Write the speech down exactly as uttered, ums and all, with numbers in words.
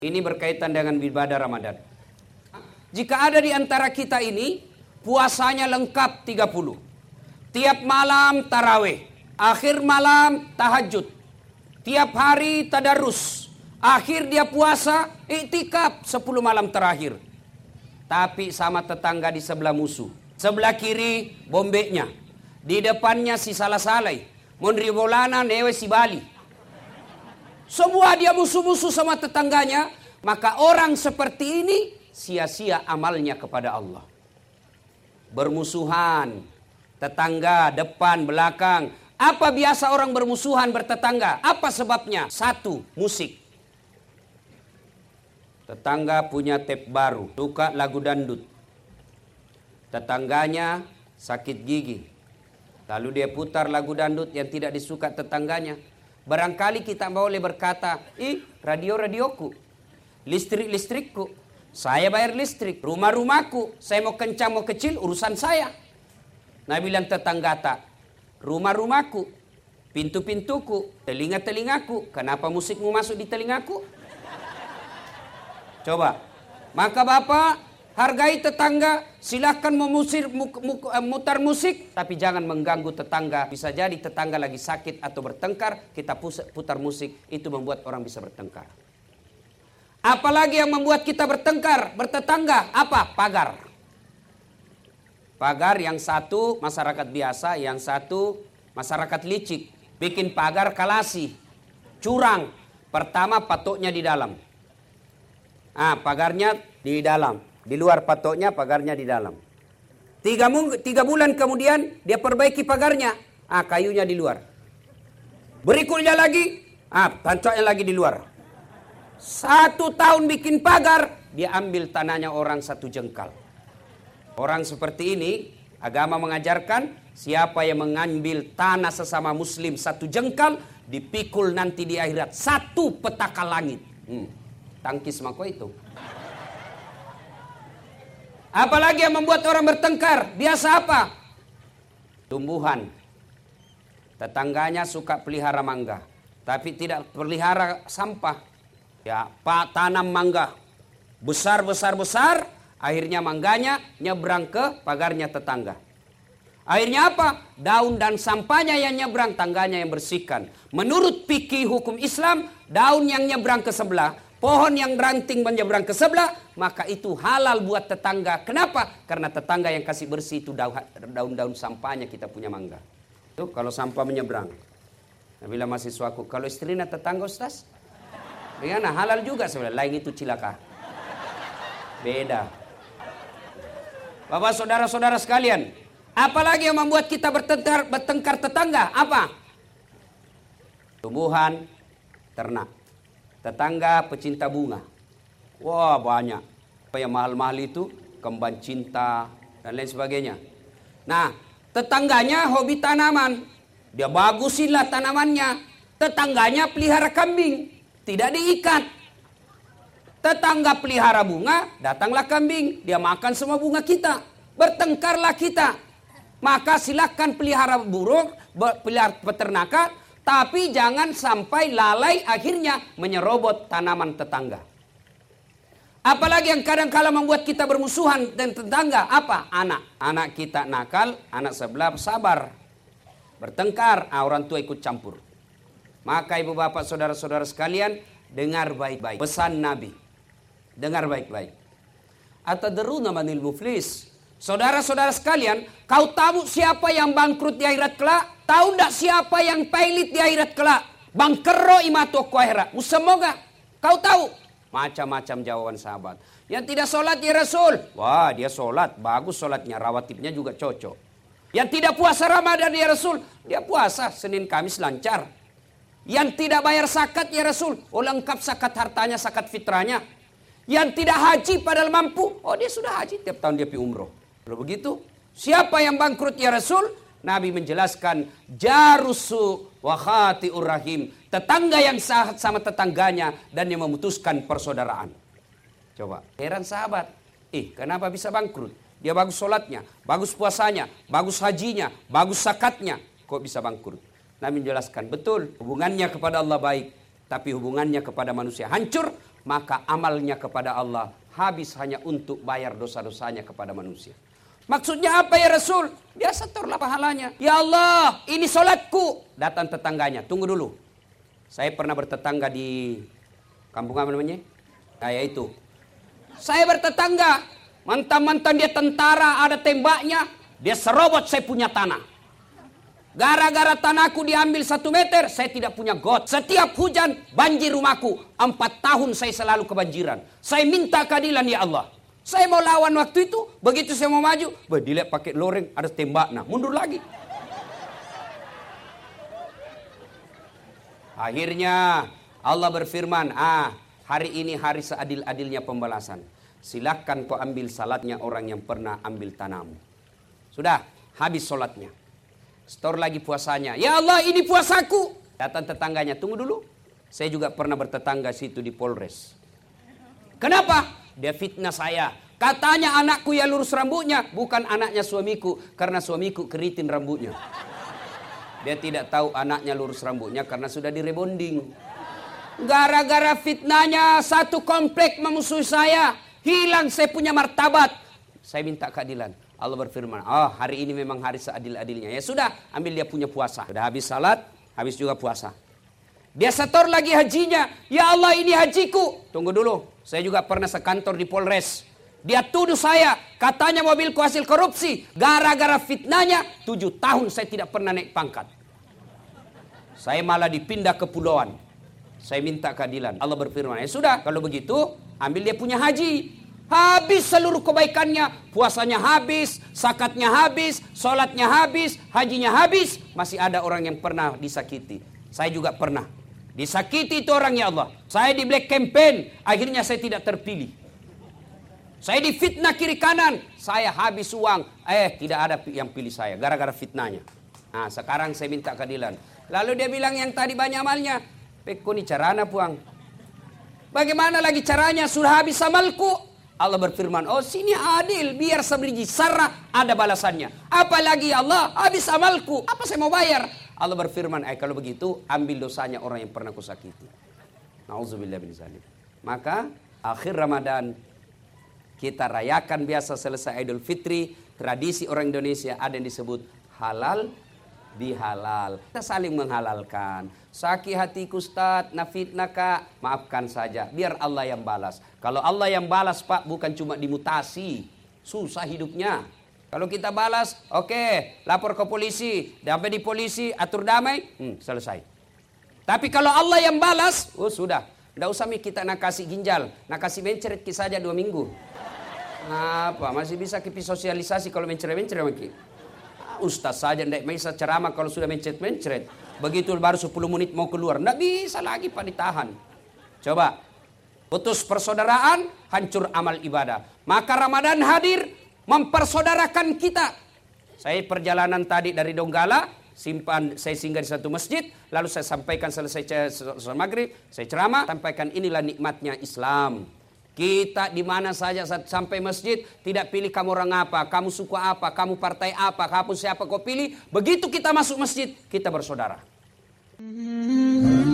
Ini berkaitan dengan ibadah Ramadan. Jika ada di antara kita ini, puasanya lengkap tiga puluh. Tiap malam tarawih, akhir malam tahajud. Tiap hari tadarus, akhir dia puasa, iktikaf sepuluh malam terakhir. Tapi sama tetangga di sebelah musuh. Sebelah kiri bombeknya, di depannya si salah-salai. Mondri bolana newe si Bali. Semua dia musuh-musuh sama tetangganya, maka orang seperti ini sia-sia amalnya kepada Allah. Bermusuhan, tetangga, depan, belakang. Apa biasa orang bermusuhan bertetangga? Apa sebabnya? Satu, musik. Tetangga punya tape baru, suka lagu dandut. Tetangganya sakit gigi. Lalu dia putar lagu dandut yang tidak disuka tetangganya. Barangkali kita boleh berkata, ih radio-radioku, listrik-listrikku, saya bayar listrik, rumah-rumahku, saya mau kencang mau kecil urusan saya. Nah bilang tetangga tak, rumah-rumahku, pintu-pintuku, telinga-telingaku, kenapa musikmu masuk di telingaku? Coba, maka bapak hargai tetangga, silahkan memusir, mutar musik, tapi jangan mengganggu tetangga. Bisa jadi tetangga lagi sakit atau bertengkar, kita putar musik, itu membuat orang bisa bertengkar. Apalagi yang membuat kita bertengkar, bertetangga, apa? Pagar. Pagar yang satu masyarakat biasa, yang satu masyarakat licik. Bikin pagar kalasi, curang. Pertama patoknya di dalam. Ah, pagarnya di dalam. Di luar patoknya, pagarnya di dalam. Tiga, tiga bulan kemudian dia perbaiki pagarnya. Ah, kayunya di luar. Berikutnya lagi, ah, pancoknya lagi di luar. Satu tahun bikin pagar, dia ambil tanahnya orang satu jengkal. Orang seperti ini, agama mengajarkan siapa yang mengambil tanah sesama muslim satu jengkal, dipikul nanti di akhirat satu petaka langit. Hmm. Tangkis mako itu. Apalagi yang membuat orang bertengkar? Biasa apa? Tumbuhan. Tetangganya suka pelihara mangga, tapi tidak pelihara sampah. Ya, pak tanam mangga. Besar, besar, besar. Akhirnya mangganya nyebrang ke pagarnya tetangga. Akhirnya apa? Daun dan sampahnya yang nyebrang, tangganya yang bersihkan. Menurut fikih hukum Islam, daun yang nyebrang ke sebelah, pohon yang ranting menyeberang ke sebelah, maka itu halal buat tetangga. Kenapa? Karena tetangga yang kasih bersih itu daun-daun sampahnya kita punya mangga. Itu kalau sampah menyeberang. Nah, bila mahasiswaku, kalau istrinya tetangga Ustaz, bagaimana? Halal juga sebenarnya. Lain itu cilaka. Beda. Bapak saudara-saudara sekalian, apalagi yang membuat kita bertengkar, bertengkar tetangga? Apa? Tumbuhan, ternak. Tetangga pecinta bunga. Wah banyak. Apa yang mahal-mahal itu? Kembang cinta dan lain sebagainya. Nah, tetangganya hobi tanaman. Dia bagusinlah tanamannya. Tetangganya pelihara kambing. Tidak diikat. Tetangga pelihara bunga, datanglah kambing. Dia makan semua bunga kita. Bertengkarlah kita. Maka silakan pelihara burung, pelihara peternakan. Tapi jangan sampai lalai akhirnya menyerobot tanaman tetangga. Apalagi yang kadang-kala membuat kita bermusuhan dengan tetangga. Apa? Anak. Anak kita nakal, anak sebelah sabar. Bertengkar, orang tua ikut campur. Maka ibu bapak saudara-saudara sekalian, dengar baik-baik pesan Nabi. Dengar baik-baik. Atadruna manil muflis. Saudara-saudara sekalian, kau tahu siapa yang bangkrut di akhirat kelak? Tahu tidak siapa yang pailit di akhirat kelak? Bangkero imato ku akhirat. Semoga kau tahu. Macam-macam jawaban sahabat. Yang tidak sholat ya Rasul. Wah dia sholat. Bagus sholatnya. Rawatibnya juga cocok. Yang tidak puasa Ramadan ya Rasul. Dia puasa. Senin Kamis lancar. Yang tidak bayar zakat ya Rasul. Oh lengkap zakat hartanya, zakat fitrahnya. Yang tidak haji padahal mampu. Oh dia sudah haji. Tiap tahun dia pergi umroh. Kalau begitu, siapa yang bangkrut ya Rasul? Nabi menjelaskan, jarusu wa khati'ur rahim. Tetangga yang sahat sama tetangganya dan yang memutuskan persaudaraan. Coba, heran sahabat. Eh, kenapa bisa bangkrut? Dia bagus sholatnya, bagus puasanya, bagus hajinya, bagus zakatnya. Kok bisa bangkrut? Nabi menjelaskan, betul, hubungannya kepada Allah baik. Tapi hubungannya kepada manusia hancur maka amalnya kepada Allah habis hanya untuk bayar dosa-dosanya kepada manusia. Maksudnya apa ya Rasul? Dia setorlah pahalanya. Ya Allah, ini sholatku. Datang tetangganya, tunggu dulu. Saya pernah bertetangga di kampung apa namanya? Kayak itu. Saya bertetangga, mantan-mantan dia tentara, ada tembaknya, dia serobot saya punya tanah. Gara-gara tanahku diambil satu meter, saya tidak punya got. Setiap hujan, banjir rumahku. Empat tahun saya selalu kebanjiran. Saya minta keadilan ya Allah. Saya mau lawan waktu itu, begitu saya mau maju, dilihat pakai loreng, ada tembak, nah mundur lagi. Akhirnya Allah berfirman, ah hari ini hari seadil-adilnya pembalasan. Silakan kau ambil salatnya orang yang pernah ambil tanahmu. Sudah, habis salatnya. Store lagi puasanya. Ya Allah, ini puasaku. Datang tetangganya, tunggu dulu. Saya juga pernah bertetangga situ di Polres. Kenapa? Dia fitnah saya. Katanya anakku ya lurus rambutnya. Bukan anaknya suamiku. Karena suamiku keritin rambutnya. Dia tidak tahu anaknya lurus rambutnya karena sudah direbonding. Gara-gara fitnahnya satu komplek memusuhi saya. Hilang saya punya martabat. Saya minta keadilan. Allah berfirman, oh hari ini memang hari seadil-adilnya. Ya sudah, ambil dia punya puasa. Sudah habis salat, habis juga puasa. Dia setor lagi hajinya. Ya Allah, ini hajiku. Tunggu dulu, saya juga pernah sekantor di Polres. Dia tuduh saya, katanya mobilku hasil korupsi. Gara-gara fitnahnya, tujuh tahun saya tidak pernah naik pangkat. Saya malah dipindah ke pulauan. Saya minta keadilan. Allah berfirman, ya sudah, kalau begitu, ambil dia punya haji. Habis seluruh kebaikannya, puasanya habis, zakatnya habis, sholatnya habis, hajinya habis. Masih ada orang yang pernah disakiti. Saya juga pernah. Disakiti itu orang ya Allah. Saya di black campaign, akhirnya saya tidak terpilih. Saya difitnah kiri kanan, saya habis uang. Eh, tidak ada yang pilih saya, gara-gara fitnahnya. Nah, sekarang saya minta keadilan. Lalu dia bilang yang tadi banyak amalnya. Peko ni carana puang. Bagaimana lagi caranya? Sudah habis amalku. Allah berfirman, oh sini adil, biar sebiji sarah ada balasannya. Apalagi Allah, habis amalku, apa saya mau bayar? Allah berfirman, eh kalau begitu ambil dosanya orang yang pernah kusakiti. Nauzubillah min zalik. Maka akhir Ramadan kita rayakan biasa selesai Idul Fitri, tradisi orang Indonesia ada yang disebut halal bihalal. Kita saling menghalalkan. Sakit hatiku Ustaz, nafitnah kak, maafkan saja, biar Allah yang balas. Kalau Allah yang balas Pak, bukan cuma dimutasi, susah hidupnya. Kalau kita balas, oke, okay, lapor ke polisi, sampai di polisi, atur damai, hmm, selesai. Tapi kalau Allah yang balas, oh sudah, tidak usah kita nak kasih ginjal, nak kasih mencret saja dua minggu. Apa, masih bisa kita sosialisasi kalau mencret-mencret mungkin. Ustaz saja tidak bisa ceramah kalau sudah mencret-mencret. Begitu baru sepuluh menit mau keluar. Tidak bisa lagi Pak ditahan. Coba. Putus persaudaraan, hancur amal ibadah. Maka Ramadan hadir mempersaudarakan kita. Saya perjalanan tadi dari Donggala. Simpan, saya singgah di satu masjid. Lalu saya sampaikan selesai sholat maghrib. Saya ceramah. Sampaikan inilah nikmatnya Islam. Kita di mana saja sampai masjid tidak pilih kamu orang apa, kamu suku apa, kamu partai apa, kamu siapa kau pilih. Begitu kita masuk masjid, kita bersaudara.